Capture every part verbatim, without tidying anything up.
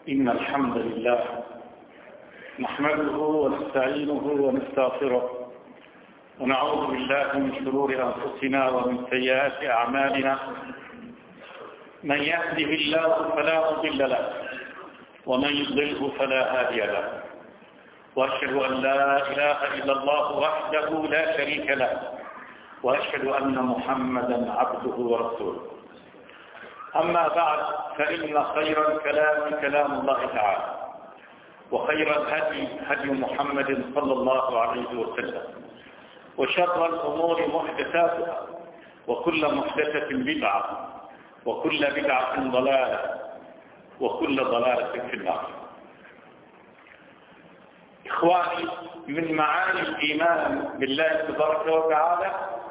إن الحمد لله نحمده ونستعينه ونستغفره ونعوذ بالله من شرور أنفسنا ومن سيئات أعمالنا. من يهده الله فلا مضل له ومن يضلله فلا هادي له، وأشهد أن لا إله إلا الله وحده لا شريك له، وأشهد أن محمدا عبده ورسوله. أما بعد، فإن خير الكلام كلام الله تعالى، وخير الهدي هدي محمد صلى الله عليه وسلم، وشر الأمور محدثاتها، وكل محدثة بدعة، وكل بدعة ضلالة، وكل ضلالة في النار. إخواني، من معاني الإيمان بالله تبارك وتعالى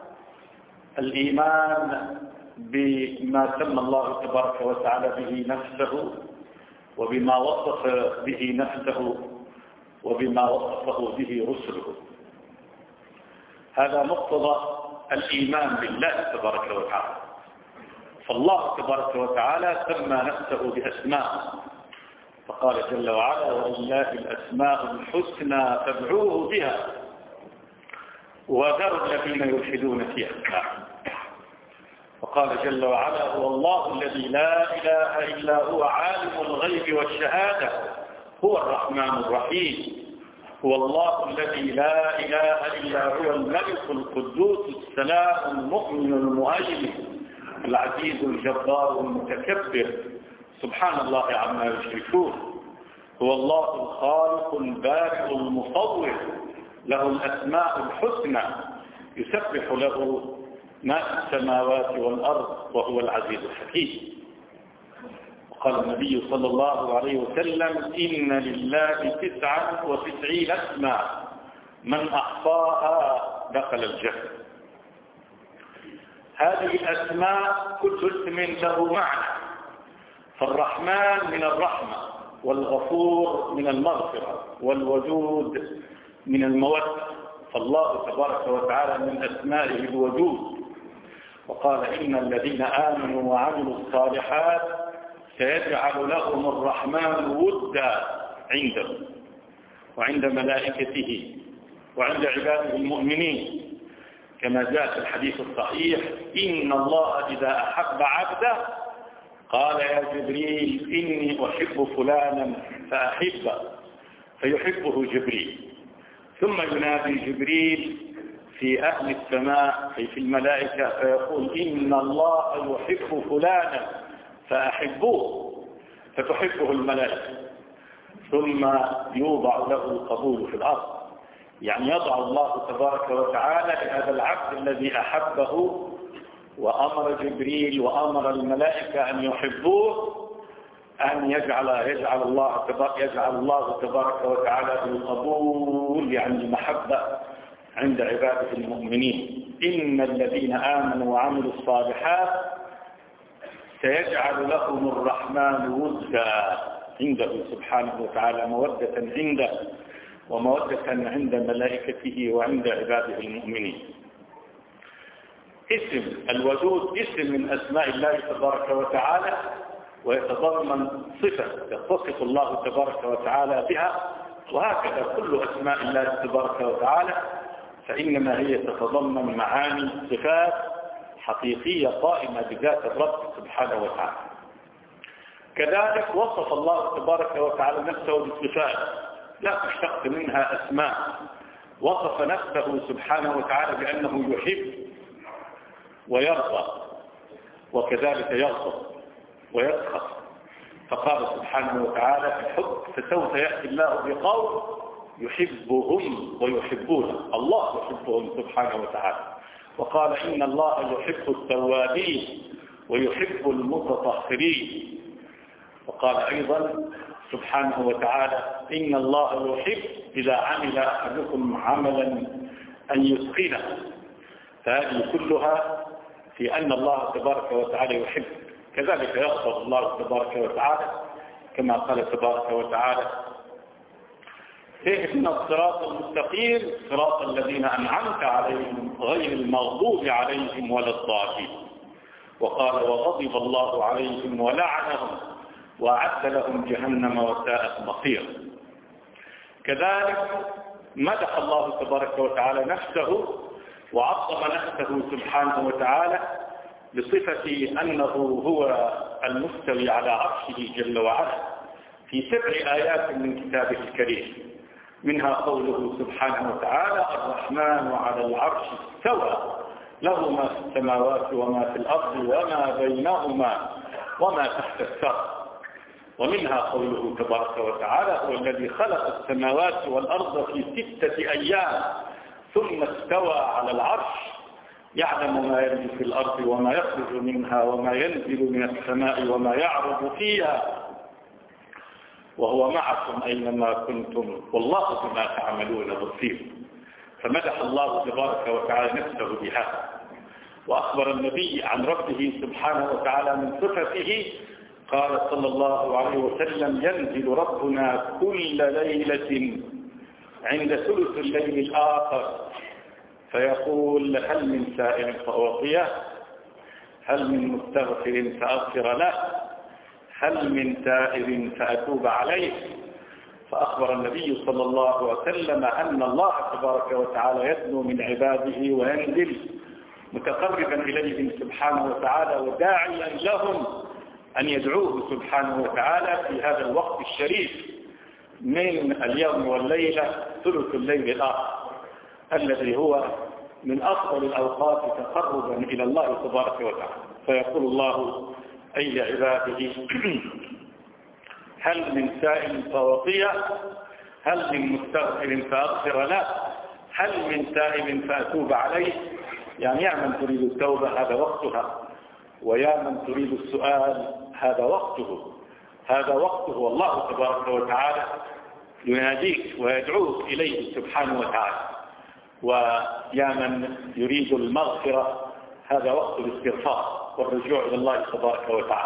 الإيمان بما سمى الله تبارك وتعالى به نفسه، وبما وصف به نفسه، وبما وصفه به رسله. هذا مقتضى الإيمان بالله تبارك وتعالى. فالله تبارك وتعالى سمى نفسه بأسماء، فقال جل وعلا: ولله الأسماء الحسنى فادعوه بها وذروا الذين يلحدون في أسمائه. وقال جل وعلا: هو الله الذي لا إله إلا هو عالم الغيب والشهادة هو الرحمن الرحيم. هو الله الذي لا إله إلا هو الملك القدوس السلام المؤمن المؤمن العزيز الجبار المتكبر سبحان الله عما يشركون. هو الله الخالق البارئ المصور له الأسماء الحسنى يسبح له ما في السماوات والأرض وهو العزيز الحكيم. وقال النبي صلى الله عليه وسلم: إن لله تسعة وتسعين اسما من أحصاها دخل الجنة. هذه الأسماء كل اسم له معنى، فالرحمن من الرحمة، والغفور من المغفرة، والودود من المودة. فالله تبارك وتعالى من أسمائه الودود. وقال: إن الذين آمنوا وعملوا الصالحات سيجعل لهم الرحمن ودا عنده وعند ملائكته وعند عباده المؤمنين، كما جاء في الحديث الصحيح: إن الله إذا أحب عبده قال: يا جبريل إني أحب فلانا فأحبه، فيحبه جبريل. ثم ينادي جبريل في أهل السماء أي في الملائكة فيقول: إن الله يحب فلانا فأحبوه، فتحبه الملائكة. ثم يوضع له القبول في الأرض، يعني يضع الله تبارك وتعالى لهذا العبد الذي أحبه وأمر جبريل وأمر الملائكة أن يحبوه أن يجعل يجعل الله يجعل الله تبارك وتعالى بالقبول، يعني المحبة عند عباده المؤمنين. إن الذين آمنوا وعملوا الصالحات سيجعل لهم الرحمن ودا عنده سبحانه وتعالى، مودة عنده ومودة عند ملائكته وعند عباده المؤمنين. اسم الودود اسم من أسماء الله تبارك وتعالى، ويتضمن صفة يتصف الله تبارك وتعالى بها. وهكذا كل أسماء الله تبارك وتعالى فإنما هي تتضمن معاني صفات حقيقية قائمة بذات الرب سبحانه وتعالى. كذلك وصف الله تبارك وتعالى نفسه بالصفات لا تشتق منها أسماء. وصف نفسه سبحانه وتعالى بأنه يحب ويرضى، وكذلك يغضب ويسخط. فقال سبحانه وتعالى في الحب: فسوف يأتي الله بقوم يحبهم ويحبونه. الله يحبهم سبحانه وتعالى. وقال: إن الله يحب التوابين ويحب المتطهرين. وقال أيضا سبحانه وتعالى: إن الله يحب إذا عمل أحدكم عملا أن يتقنه. فهذه كلها في أن الله تبارك وتعالى يحب. كذلك يغضب الله تبارك وتعالى كما قال تبارك وتعالى: اهدنا الصراط المستقيم صراط الذين أنعمت عليهم غير المغضوب عليهم ولا الضالين. وقال: وغضب الله عليهم ولعنهم وأعد لهم جهنم وساءت مصيرا. كذلك مدح الله تبارك وتعالى نفسه وعظم نفسه سبحانه وتعالى بصفة أنه هو المستوي على عرشه جل وعلا في سبع آيات من كتابه الكريم، منها قوله سبحانه وتعالى: الرحمن على العرش استوى له ما في السماوات وما في الأرض وما بينهما وما تحت الثرى. ومنها قوله تبارك وتعالى: هو الذي خلق السماوات والأرض في ستة أيام ثم استوى على العرش يعلم ما يلج في الأرض وما يخرج منها وما ينزل من السماء وما يعرض فيها وهو معكم أينما كنتم والله بما تعملون بصير. فمدح الله تبارك وتعالى نفسه بهذا، وأخبر النبي عن ربه سبحانه وتعالى من صفته. قال صلى الله عليه وسلم: ينزل ربنا كل ليلة عند ثلث الليل الآخر فيقول: هل من سائل فأعطيه، هل من مستغفر فأغفر له، هل من تائب فأتوب عليه. فأخبر النبي صلى الله عليه وسلم أن الله تبارك وتعالى يدنو من عباده وينزل متقربا إليهم سبحانه وتعالى وداعيا لهم أن يدعوه سبحانه وتعالى في هذا الوقت الشريف من اليوم والليلة ثلث الليل الآخر الذي هو من أفضل الأوقات تقربا إلى الله تبارك وتعالى. فيقول الله: أي لعباده هل من سائل فأعطيه، هل من مستغفر فأغفر له، هل من تائب فأتوب عليه. يعني يا من تريد التوبة هذا وقتها، ويا من تريد السؤال هذا وقته، هذا وقته. والله تبارك وتعالى يناديك ويدعوك إليه سبحانه وتعالى. ويا من يريد المغفرة هذا وقت الاستغفار والرجوع إلى الله تبارك وتعالى.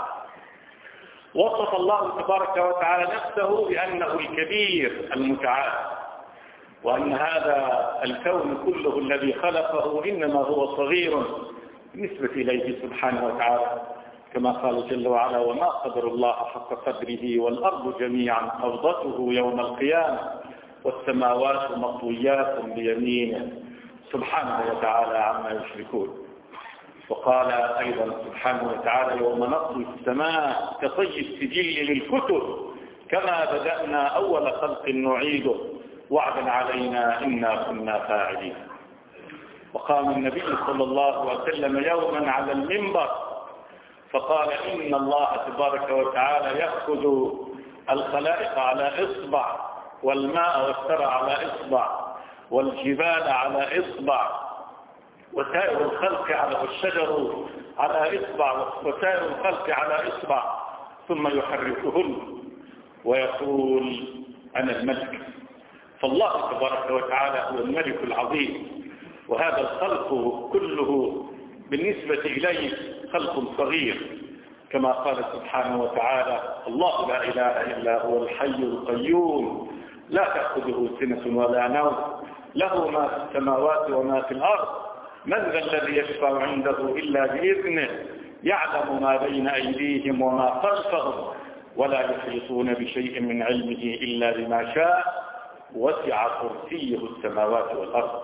وصف الله تبارك وتعالى نفسه بأنه الكبير المتعال، وأن هذا الكون كله الذي خلقه إنما هو صغير بالنسبة إليه سبحانه وتعالى، كما قال جل وعلا: وما قدر الله حق قدره والأرض جميعا قبضته يوم القيامة والسماوات مطويات بيمينه سبحانه وتعالى عما يشركون. وقال أيضا سبحانه وتعالى: يوم نطوي السماء كطي السجل للكتب كما بدأنا أول خلق نعيده وعدا علينا إنا كنا فاعلين. وقام النبي صلى الله عليه وسلم يوما على المنبر فقال: إن الله تبارك وتعالى يأخذ الخلائق على إصبع، والماء والثرى على إصبع، والجبال على إصبع، وسائر الخلق على الشجر على إصبع، وسائر الخلق على إصبع، ثم يحركهن ويقول: أنا الملك. فالله تبارك وتعالى هو الملك العظيم، وهذا الخلق كله بالنسبة إليه خلق صغير، كما قال سبحانه وتعالى: الله لا إله إلا هو الحي القيوم لا تأخذه سنة ولا نوم له ما في السماوات وما في الأرض من ذا الذي يشفع عنده إلا بإذنه يعلم ما بين أيديهم وما خلفهم ولا يحيطون بشيء من علمه إلا بما شاء وسع كرسيه السماوات والأرض.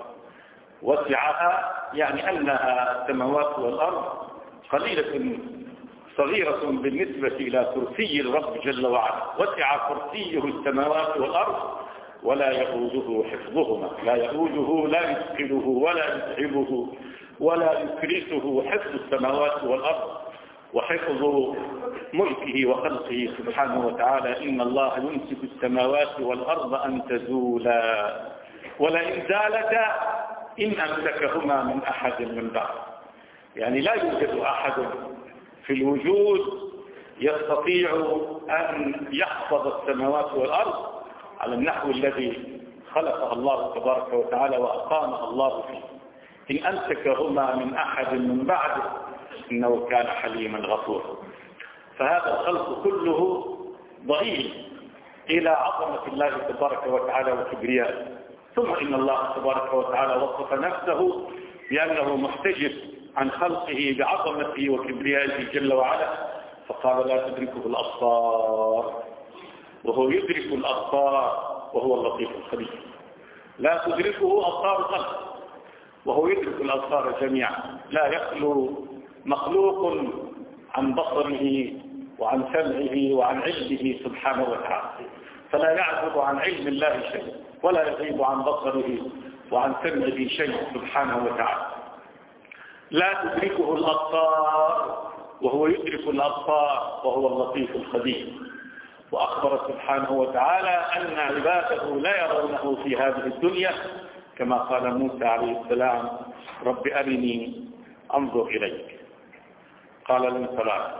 وسعها يعني أنها السماوات والأرض قليلة صغيرة بالنسبة إلى كرسي الرب جل وعلا. وسع كرسيه السماوات والأرض ولا يؤوده حفظهما، لا يؤوده لا يثقله ولا يتعبه ولا يكرسه حفظ السماوات والأرض وحفظ ملكه وخلقه سبحانه وتعالى. إن الله يمسك السماوات والأرض أن تزولا ولئن زالتا إن أمسكهما من أحد من بعد. يعني لا يوجد أحد في الوجود يستطيع أن يحفظ السماوات والأرض على النحو الذي خلقها الله تبارك وتعالى وأقامها الله فيه. إن أمسكهما من أحد من بعده إنه كان حليما غفورا. فهذا الخلق كله ضئيل إلى عظمة الله تبارك وتعالى وكبريائه. ثم إن الله تبارك وتعالى وصف نفسه بأنه محتجب عن خلقه بعظمته وكبريائه جل وعلا، فقال لا تدركه الأبصار وهو يدرك الأبصار وهو اللطيف الخبير. لا تدركه أبصار القلب وهو يدرك الأبصار جميعا. لا يخلو مخلوق عن بصره وعن سمعه وعن علمه سبحانه وتعالى، فلا يعزب عن علم الله شيء ولا يغيب عن بصره وعن سمعه شيء سبحانه وتعالى. لا تدركه الأبصار وهو يدرك الأبصار وهو اللطيف الخبير. وأخبر سبحانه وتعالى أن عباده لا يرونه في هذه الدنيا، كما قال موسى عليه السلام رب أرني أنظر إليك، قال لن تراني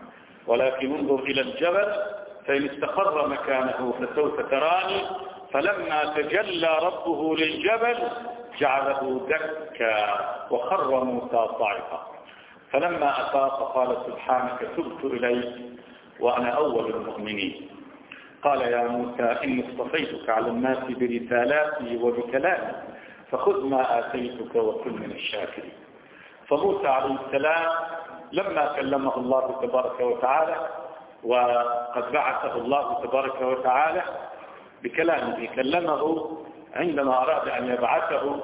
ولكن انظر إلى الجبل فإن استقر مكانه فسوف تراني فلما تجلى ربه للجبل جعله دكا وخر موسى صاعقا فلما أفاق قال سبحانك تبت إليك وأنا أول المؤمنين. قال يا موسى إني اصطفيتك على الناس برسالاتي وبكلامي فخذ ما آتيتك وكن من الشاكرين. فموسى عليه السلام لما كلمه الله تبارك وتعالى وقد بعثه الله تبارك وتعالى بكلامه، كلمه عندما أراد أن يبعثه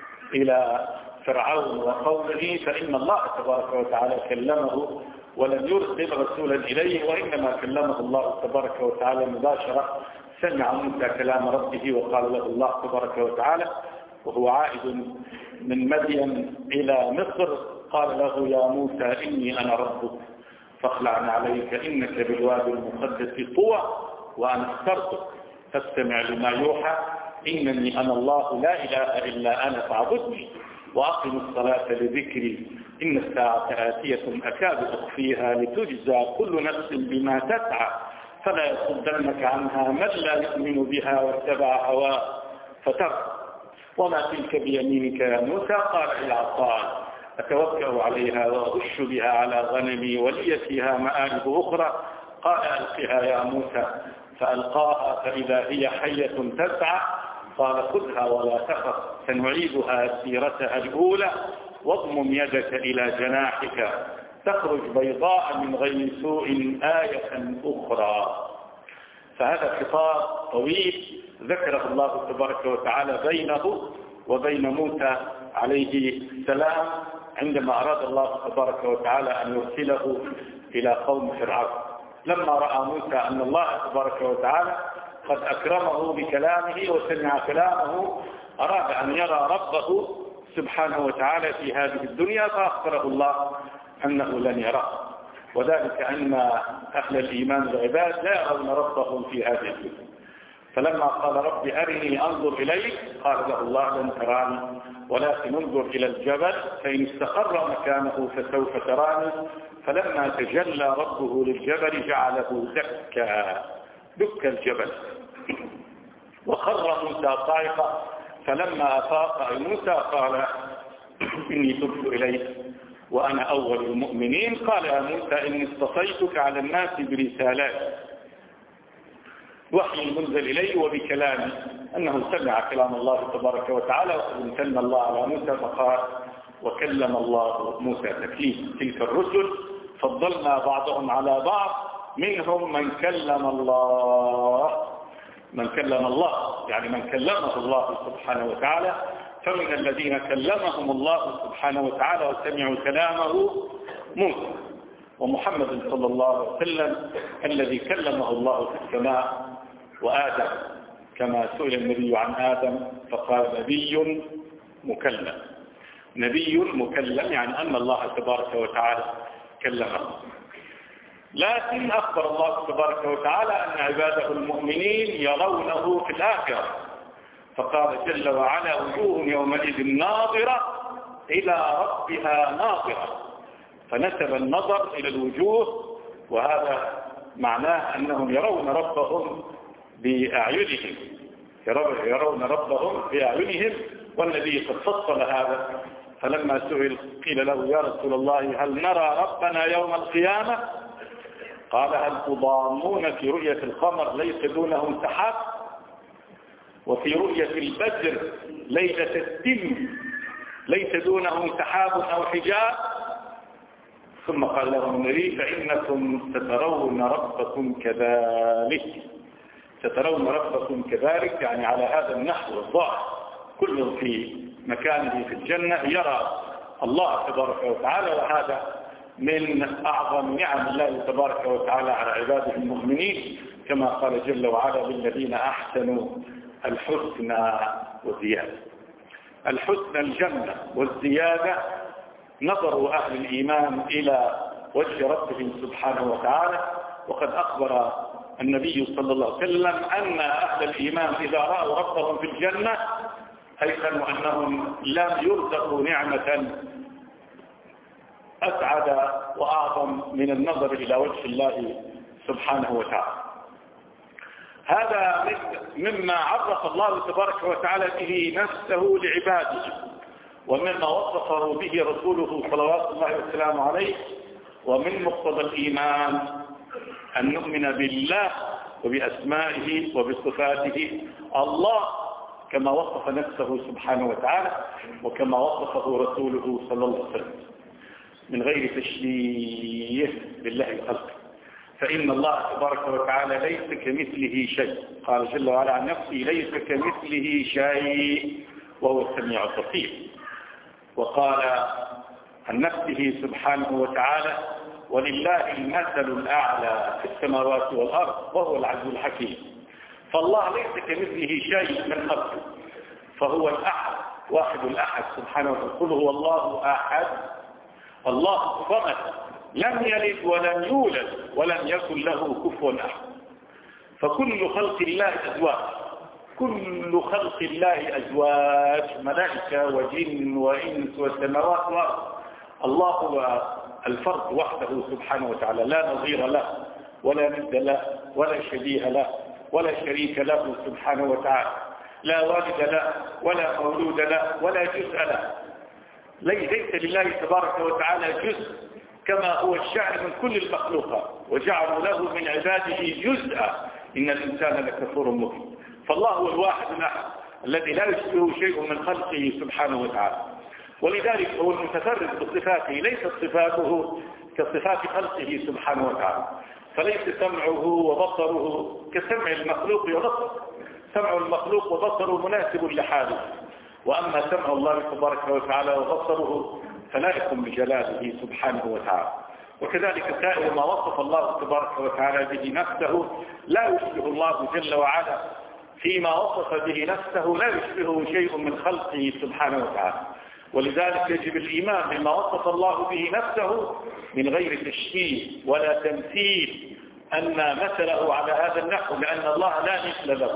إلى فرعون وقومه، فإن الله تبارك وتعالى كلمه ولم يرسل رسولا إليه وإنما كلمه الله تبارك وتعالى مباشرة. سمع موسى كلام ربه وقال له الله تبارك وتعالى وهو عائد من مدين إلى مصر قال له يا موسى إني أنا ربك فاخلع عليك إنك بالوادي المقدس طوى وأنا اخترتك فاستمع لما يوحى إنني أنا الله لا إله إلا أنا فاعبدني وأقم الصلاة لذكري إن الساعة آتية أكاد أخفيها لتجزى كل نفس بما تسعى فلا يصدنك عنها من لا يؤمن بها واتبع هواه فترى وما تلك بيمينك يا موسى قال هي عصاي أتوكأ عليها وأهش بها على غنمي ولي فيها مآرب أخرى قال ألقها يا موسى فألقاها فإذا هي حية تسعى قال خذها ولا تخف سنعيدها سيرتها الأولى واضمم يدك إلى جناحك تخرج بيضاء من غير سوء آية أخرى. فهذا خطاب طويل ذكره الله تبارك وتعالى بينه وبين موسى عليه السلام عندما أراد الله تبارك وتعالى أن يرسله إلى قوم فرعون. لما رأى موسى أن الله تبارك وتعالى قد أكرمه بكلامه وسمع كلامه أراد أن يرى ربه سبحانه وتعالى في هذه الدنيا فأخبره الله أنه لن يراه، وذلك أن أهل الإيمان العباد لا يرون ربهم في هذه الدنيا. فلما قال رب أرني أنظر إليك قال له الله لن تراني ولكن انظر إلى الجبل فإن استقر مكانه فسوف تراني فلما تجلى ربه للجبل جعله دكا دك الجبل وخر موسى صاعقا فلما أفاق موسى قال إني تبت إليك وأنا أول المؤمنين. قال يا موسى إني اصطفيتك على الناس برسالاتي وحي منزل إليه وبكلامي أنه سمع كلام الله تبارك وتعالى وسلم الله على موسى فقال وكلم الله موسى تكليما. تلك الرسل فضلنا بعضهم على بعض منهم من كلم الله من كلم الله يعني من كلمه الله سبحانه وتعالى. فمن الذين كلمهم الله سبحانه وتعالى وسمعوا كلامه موسى ومحمد صلى الله عليه وسلم الذي كلمه الله في السماء وآدم كما سئل النبي عن آدم فقال نبي مكلم. نبي مكلم يعني أن الله تبارك وتعالى كلمه. لكن أخبر الله تبارك وتعالى أن عباده المؤمنين يرونه في الآخرة فقال جل وعلا وجوه يومئذ ناظرة إلى ربها ناظرة فنسب النظر إلى الوجوه وهذا معناه أنهم يرون ربهم بأعينهم يرون ربهم بأعينهم والنبي قد فصل هذا فلما سئل قيل له يا رسول الله هل نرى ربنا يوم القيامة قال هل تضامون في رؤية القمر ليس دونه سحاب وفي رؤية البدر ليلة الدم ليس دونه سحاب أو حجاب ثم قال لهم النبي فإنكم سترون ربكم كذلك. سترون ربكم كذلك يعني على هذا النحو الظاهر، كل في مكانه في الجنة يرى الله تبارك وتعالى، وهذا من أعظم نعم الله تبارك وتعالى على عباده المؤمنين، كما قال جل وعلا للذين أحسنوا الحسنى والزيادة. الحسنى الجنة والزيادة. نظر أهل الإيمان إلى وجه ربهم سبحانه وتعالى، وقد أخبر النبي صلى الله عليه وسلم أن أهل الإيمان إذا رأوا ربهم في الجنة أيقنوا أنهم لم يرزقوا نعمة أسعد وأعظم من النظر إلى وجه الله سبحانه وتعالى. هذا مما عرف الله تبارك وتعالى به نفسه لعباده، ومما وصفه به رسوله صلوات الله وسلامه عليه. ومن مقتضى الإيمان أن نؤمن بالله وبأسمائه وبصفاته، الله كما وصف نفسه سبحانه وتعالى وكما وصفه رسوله صلى الله عليه وسلم، من غير تشبيه بالله خلقه. فإن الله تبارك وتعالى ليس كمثله شيء، قال جل وعلا عن نفسه ليس كمثله شيء وهو السميع البصير. وقال عن نفسه سبحانه وتعالى ولله المثل الأعلى في السماوات والأرض وهو العزيز الحكيم. فالله ليس كمثله شيء من خلقه، فهو الأحد واحد الأحد سبحانه وتعالى. قل هو الله أحد الله صمد لم يلد ولم يولد ولم يكن له كفوا أحد. فكل خلق الله أزواج، كل خلق الله أزواج، ملائكة وجن وإنس وسماوات وأرض. الله هو الفرد وحده سبحانه وتعالى، لا نظير له ولا ند له ولا شبيه له ولا شريك له سبحانه وتعالى، لا والد له ولا مولود له ولا جزء له. ليس لله تبارك وتعالى جزء كما هو الشأن من كل المخلوقات، وجعلوا له من عباده جزءا إن الإنسان لكفور مبين. فالله هو الواحد الأحد الذي لا يشبهه شيء من خلقه سبحانه وتعالى، ولذلك هو المتفرد بصفاته، ليست صفاته كصفات خلقه سبحانه وتعالى. فليس سمعه وبصره كسمع المخلوق وبصره، سمع المخلوق وبصره مناسب لحاله، وأما سمع الله تبارك وتعالى وبصره فلائق بجلاله سبحانه وتعالى. وكذلك سائر ما وصف الله تبارك وتعالى به نفسه لا يشبه الله جل وعلا فيما وصف به نفسه، لا يشبهه شيء من خلقه سبحانه وتعالى. ولذلك يجب الإيمان بما وصف الله به نفسه من غير تشبيه ولا تمثيل، أن مثله على هذا النحو، لأن الله لا مثل له،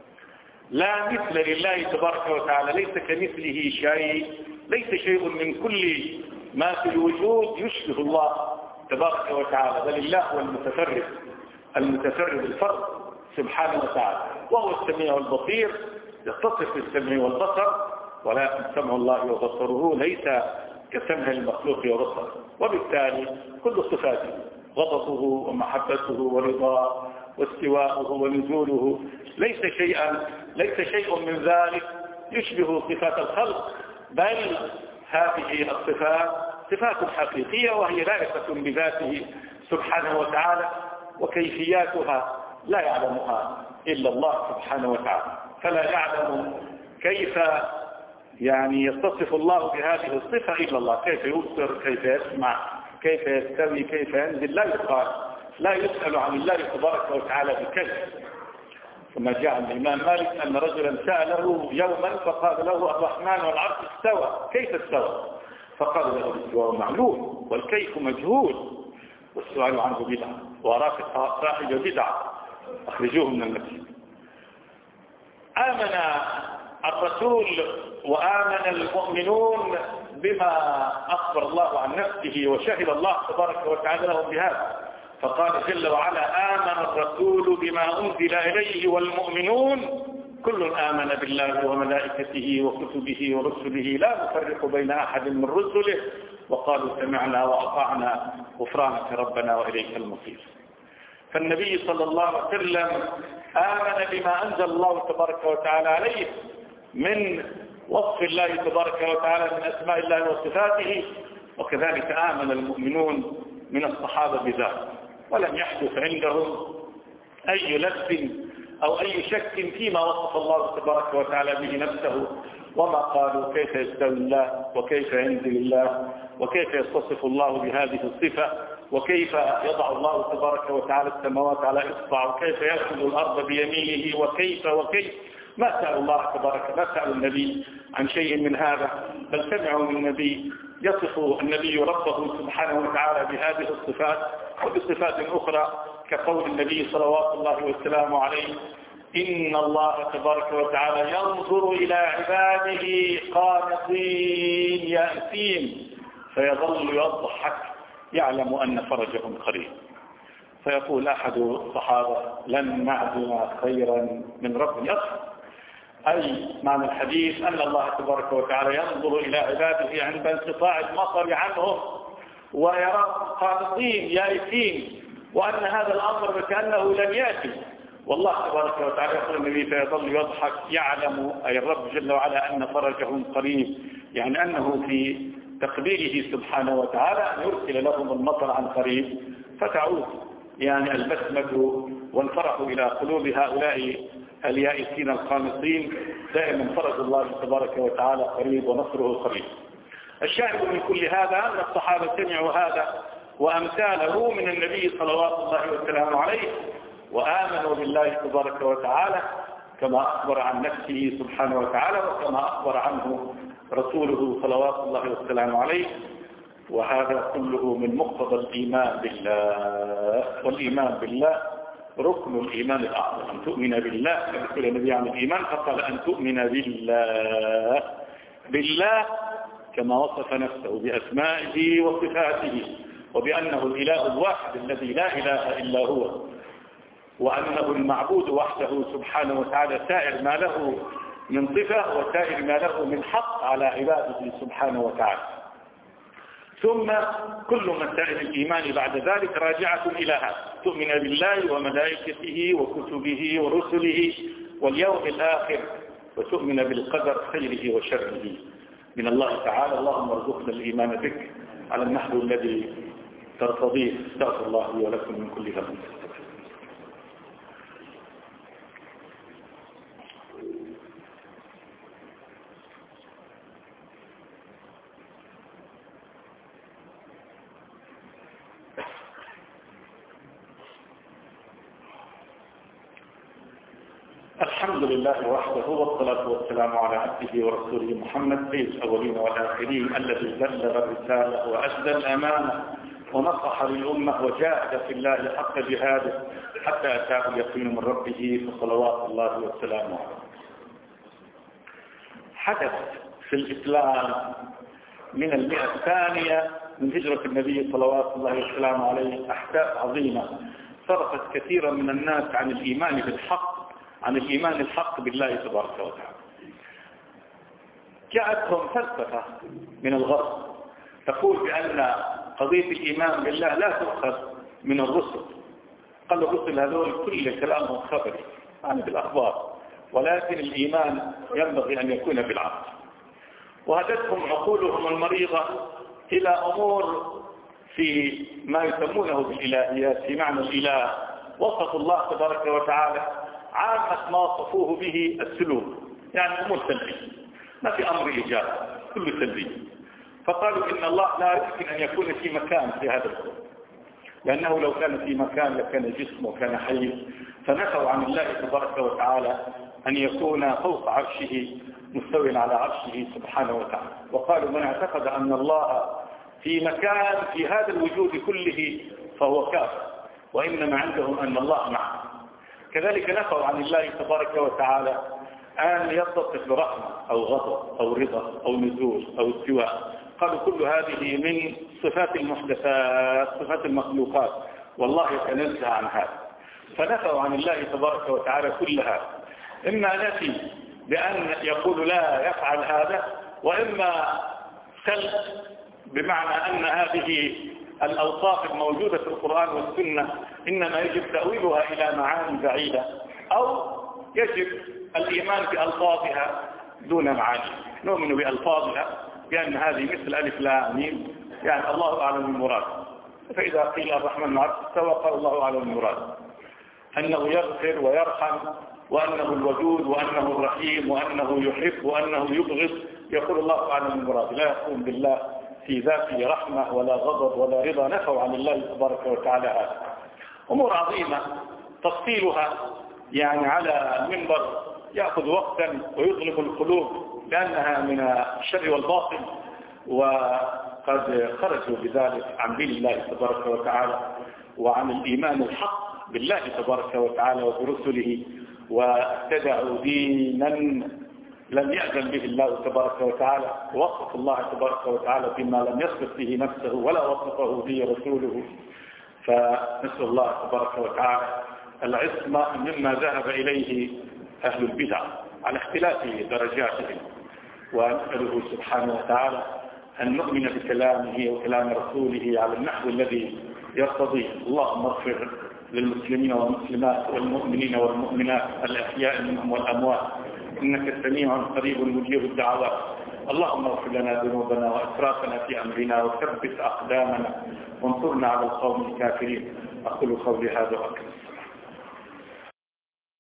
لا مثل لله تبارك وتعالى، ليس كمثله شيء، ليس شيء من كل ما في الوجود يشبه الله تبارك وتعالى، بل الله هو المتفرد المتفرد الفرد سبحانه وتعالى، وهو السميع البصير، يتصف بالسمع والبصر، ولكن سمع الله وبصره ليس كسمع المخلوق وبصره. وبالتالي كل صفاته غضبه ومحبته ورضاه واستواءه ونزوله ليس شيئا ليس شيء من ذلك يشبه صفات الخلق، بل هذه الصفات صفات حقيقية وهي لائقة بذاته سبحانه وتعالى، وكيفياتها لا يعلمها إلا الله سبحانه وتعالى. فلا يعلم كيف يعني يتصف الله بهذه الصفة إلا الله، كيف يبصر، كيف يسمع، كيف يستوي، كيف ينزل، لا يقال، لا يسأل عن الله تبارك وتعالى بكيف. ثم جاء الإمام مالك أن رجلا سأله يوما فقال له الرحمن والعرش استوى، كيف استوى؟ فقال له الاستواء معلوم والكيف مجهول والسؤال عنه بدعة، وراك صاحب بدعة أخرجوه من المسجد. آمن الرسول وآمن المؤمنون بما أخبر الله عن نفسه، وشهد الله تبارك وتعالى لهم بهذا، فقال جل وعلا آمن الرسول بما أنزل إليه والمؤمنون كل آمن بالله وملائكته وكتبه ورسله لا نفرق بين أحد من رسله وقالوا سمعنا وأطعنا غفرانك ربنا وإليك المصير. فالنبي صلى الله عليه وسلم آمن بما أنزل الله تبارك وتعالى عليه من وصف الله تبارك وتعالى من أسماء الله وصفاته، وكذلك آمن المؤمنون من الصحابة بذلك، ولم يحدث عندهم أي لبس أو أي شك فيما وصف الله تبارك وتعالى به نفسه، وما قالوا كيف يستوي الله وكيف ينزل الله وكيف يتصف الله بهذه الصفة وكيف يضع الله تبارك وتعالى السماوات على إصبع وكيف يأخذ الأرض بيمينه وكيف وكيف. ما سألوا الله تبارك ما سألوا النبي عن شيء من هذا، بل سمعوا من النبي يصف النبي ربه سبحانه وتعالى بهذه الصفات وبصفات أخرى، كقول النبي صلوات الله وسلامه عليه: إن الله تبارك وتعالى ينظر إلى عباده قانطين يأسين فيظل يضحك يعلم أن فرجهم قريب. فيقول أحد الصحابة: لن نعدم خيرا من رب يصف. أي معنى الحديث أن الله تبارك وتعالى ينظر إلى عباده عند انقطاع المطر عنهم ويراهم قانطين يائسين، وأن هذا الأمر كأنه لم يأتي. والله تبارك وتعالى يقول النبي: فيظل يضحك يعلم أي الرب جل وعلا أن فرجهم قريب، يعني أنه في تقديره سبحانه وتعالى أن يرسل لهم المطر عن قريب فتعود يعني البسمة والفرح إلى قلوب هؤلاء اليائسين القانطين. دائما فرج الله تبارك وتعالى قريب ونصره قريب. الشاهد من كل هذا أن الصحابة سمعوا هذا وأمثاله من النبي صلوات الله وسلامه عليه، وآمنوا بالله تبارك وتعالى كما أخبر عن نفسه سبحانه وتعالى وكما أخبر عنه رسوله صلوات الله وسلامه عليه. وهذا كله من مقتضى الإيمان بالله، والإيمان بالله ركن الإيمان الأعظم. أن تؤمن بالله، يقول النبي عن الإيمان فقال: أن تؤمن بالله بالله كما وصف نفسه بأسمائه وصفاته، وبأنه الإله الواحد الذي لا إله إلا هو، وأنه المعبود وحده سبحانه وتعالى، سائر ما له من صفة وسائر ما له من حق على عباده سبحانه وتعالى. ثم كل مسائل الإيمان بعد ذلك راجعة إلى هذا: تؤمن بالله وملائكته وكتبه ورسله واليوم الآخر، وتؤمن بالقدر خيره وشره من الله تعالى. اللهم ارزقنا الإيمان بك على النحو الذي ترتضيه. استغفر الله لي ولكم من كل ذنب. الحمد لله وحده، والصلاة والسلام على عبده ورسوله محمد سيد الأولين والآخرين، الذي بلغ الرسالة وأدى الأمانة ونصح للأمة وجاهد في الله حق جهاده حتى أتاه اليقين من ربه، فصلوات الله وسلامه عليه. حدث في الإسلام من المئة الثانية من هجرة النبي صلوات الله وسلامه عليه أحداث عظيمة صرفت كثيرا من الناس عن الإيمان بالحق، عن الإيمان الحق بالله تبارك وتعالى. جاءتهم فلسفة من الغرب تقول بأن قضية الإيمان بالله لا تؤخذ من الرسل. قال الرسل هذول كل كلامهم خبري يعني بالأخبار، ولكن الإيمان ينبغي أن يكون بالعقل. وهدتهم عقولهم المريضة إلى أمور في ما يسمونه بالإلهيات، في معنى الإله. وصفوا الله تبارك وتعالى عامة ما وصفوه به السلوك، يعني أمور سلبية، ما في أمر إيجاب، كله سلبي. فقالوا إن الله لا يمكن أن يكون في مكان في هذا الكون، لأنه لو كان في مكان لكان جسم وكان حي. فنفوا عن الله تبارك وتعالى أن يكون فوق عرشه مستوٍ على عرشه سبحانه وتعالى. وقالوا: من اعتقد أن الله في مكان في هذا الوجود كله فهو كافر، وإنما عندهم أن الله معه. كذلك نفوا عن الله تبارك وتعالى أن يتصف برحمة أو غضب أو رضا أو نزول أو استواء. قالوا كل هذه من صفات المحدثات، صفات المخلوقات، والله يتنزه عن هذا. فنفوا عن الله تبارك وتعالى كل هذا، إما نفي بأن يقول لا يفعل هذا، وإما سلب بمعنى أن هذه الأوصاف الموجودة في القرآن والسنة إنما يجب تأويلها إلى معاني بعيدة، أو يجب الإيمان بألفاظها دون معاني. نؤمن بألفاظها بأن هذه مثل ألف لام ميم يعني الله أعلم المراد. فإذا قيل الرحمن على العرش استوى قال الله أعلم المراد، أنه يغفر ويرحم وأنه الودود وأنه الرحيم وأنه يحب وأنه يبغض، يقول الله أعلم المراد. لا يكون بالله في ذاته رحمة ولا غضب ولا رضا، نفوا عن الله تبارك وتعالى هذا. أمور عظيمة تفصيلها يعني على المنبر يأخذ وقتا ويظلم القلوب لأنها من الشر والباطل، وقد خرجوا بذلك عن دين الله تبارك وتعالى وعن الإيمان الحق بالله تبارك وتعالى وبرسله، وابتدعوا دينا لم يأذن به الله تبارك وتعالى، ووصف الله تبارك وتعالى بما لم يصف به نفسه ولا وصفه به رسوله. فنسأل الله تبارك وتعالى العصمة مما ذهب إليه أهل البدع على اختلاف درجاتهم، ونسأله سبحانه وتعالى أن نؤمن بكلامه وكلام رسوله على النحو الذي يرتضيه. اللهم اغفر للمسلمين والمسلمات والمؤمنين والمؤمنات الأحياء منهم والأموات، إنك سميع قريب مجيب الدعوات. اللهم اغفر لنا ذنوبنا وإسرافنا في أمرنا وثبت أقدامنا وانصرنا على القوم الكافرين. أقول قولي هذا وأكمل.